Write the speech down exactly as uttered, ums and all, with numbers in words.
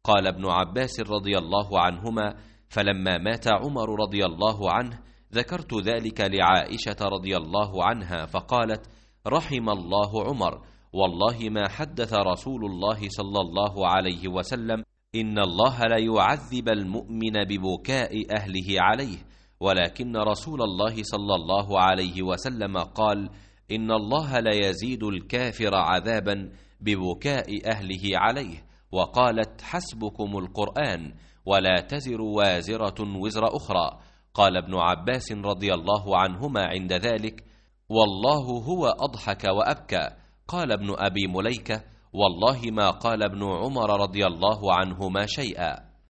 قال ابن عباس رضي الله عنهما: فلما مات عمر رضي الله عنه ذكرت ذلك لعائشة رضي الله عنها فقالت: رحم الله عمر، والله ما حدث رسول الله صلى الله عليه وسلم إن الله لا يعذب المؤمن ببكاء أهله عليه، ولكن رسول الله صلى الله عليه وسلم قال: إن الله لا يزيد الكافر عذابا ببكاء أهله عليه. وقالت: حسبكم القرآن، ولا تزر وازرة وزر أخرى. قال ابن عباس رضي الله عنهما عند ذلك: والله هو أضحك وأبكى. قال ابن أبي مليكة: والله ما قال ابن عمر رضي الله عنهما شيئا.